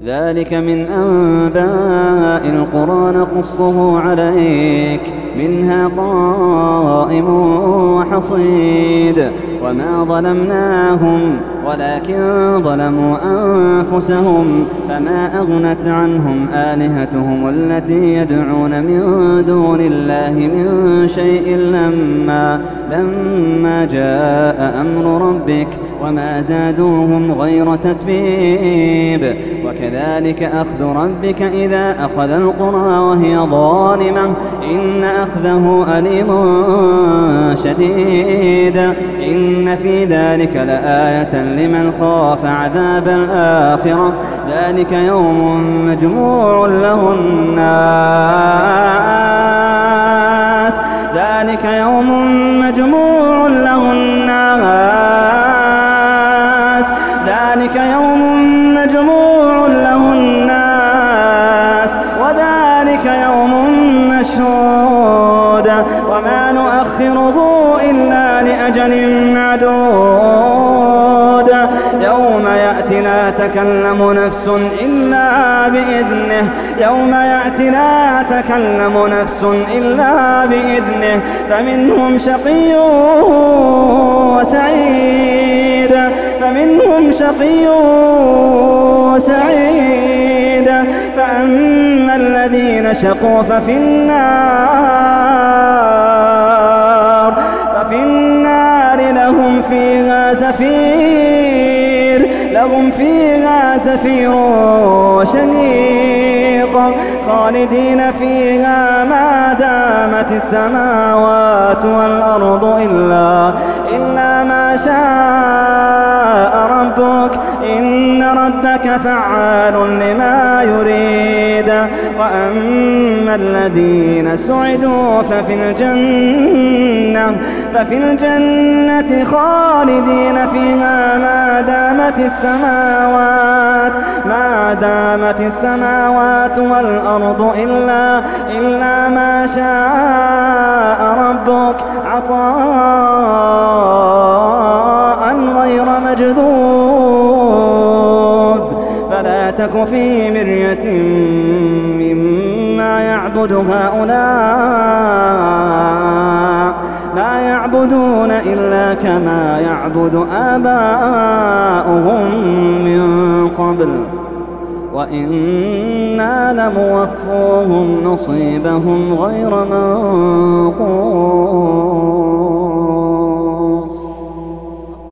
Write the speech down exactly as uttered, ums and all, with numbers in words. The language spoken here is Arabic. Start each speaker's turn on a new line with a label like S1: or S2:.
S1: ذلك من أنباء القرى نقصه عليك منها قائم وحصيد وما ظلمناهم ولكن ظلموا أنفسهم فما أغنت عنهم آلهتهم التي يدعون من دون الله من شيء لما, لما جاء أمر ربك وما زادوهم غير تتبيب وكذلك أخذ ربك إذا أخذ القرى وهي ظالمة إن أخذه أليم شديد إن في ذلك لآية لمن خاف عذاب الآخرة ذلك يوم مجموع له الناس ذلك يوم مجموع له الناس ذلك يوم مجموع له الناس وذلك يوم مشهود وما نؤخره إلا لأجل معدود يوم يأتي لا تكلم نفس إلا بإذنه يوم يأتي لا تكلم نفس إلا بإذنه فمنهم شقي وسعيد فمنهم شقي وسعيد فأما الذين شقوا ففي النار ففي النار لهم فيها زفير لهم فيها زفير وشهيق خالدين فيها ما دامت السماوات والأرض إلا, إلا ما شاء ربك إن ربك فعال لما يريد وأما الذين سعدوا ففي الجنة ففي الجنة خالدين فيها ما دامت السماوات ما دامت السماوات والأرض إلا, إلا ما شاء ربك عطاء غير مجذوذ فلا تك في مرية مما يعبد هؤلاء ما يعبدون إلا كما يعبد آباؤهم من قبل وإنا لموفوهم نصيبهم غير منقوص.